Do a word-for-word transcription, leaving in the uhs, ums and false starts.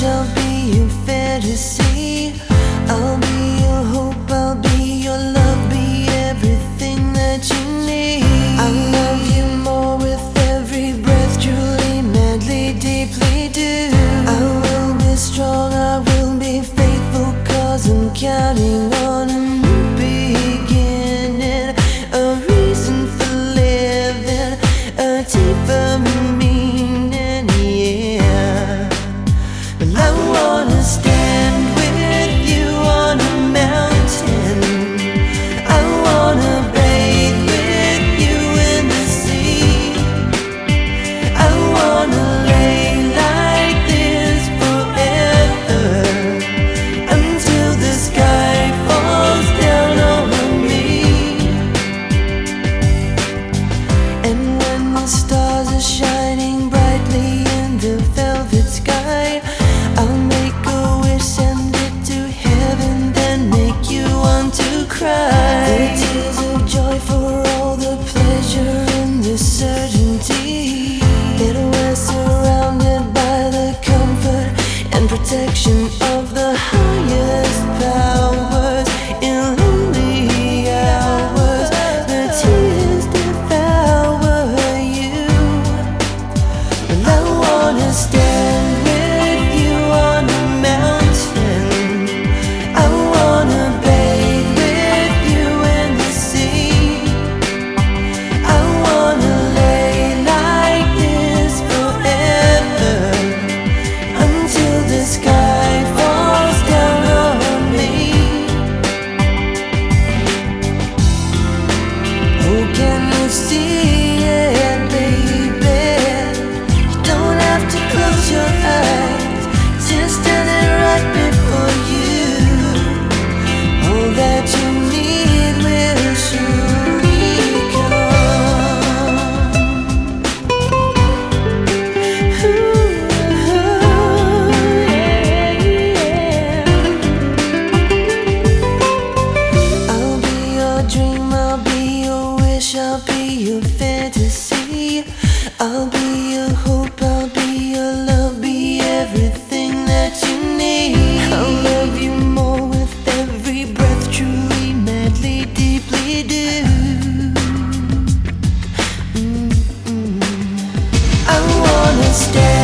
I'll be your fantasy. I'll be your hope, I'll be your love, be everything that you need. I'll love you more with every breath, truly, madly, deeply do. I will be strong, I will be faithful, cause I'm counting on a new beginning, a reason for living, a deeper meaning, yeah. Well, I wanna stand with you on a mountain. I wanna bathe with you in the sea. I wanna lay like this forever, until the sky falls down over me. And when the stars are shining brightly in the velvet sky, I'll make a wish, send it to heaven, then make you want to cry. The tears of joy for all the pleasure and the certainty that we're surrounded by the comfort and protection of the highest powers. In lonely hours, the tears devour you. Well, I wanna stand with you on a mountain. I wanna bathe with you in the sea. I wanna lay like this forever, until the sky falls down on me. Oh, can you see it, baby? You don't have to close your eyes, just standing right before you. All that you need will surely come. Ooh, yeah, yeah. I'll be your dream, I'll be your wish, I'll be your fantasy. I'll be your hope, I'll be your love, be everything that you need. I'll love you more with every breath, truly, madly, deeply do. Mm-mm. I wanna stand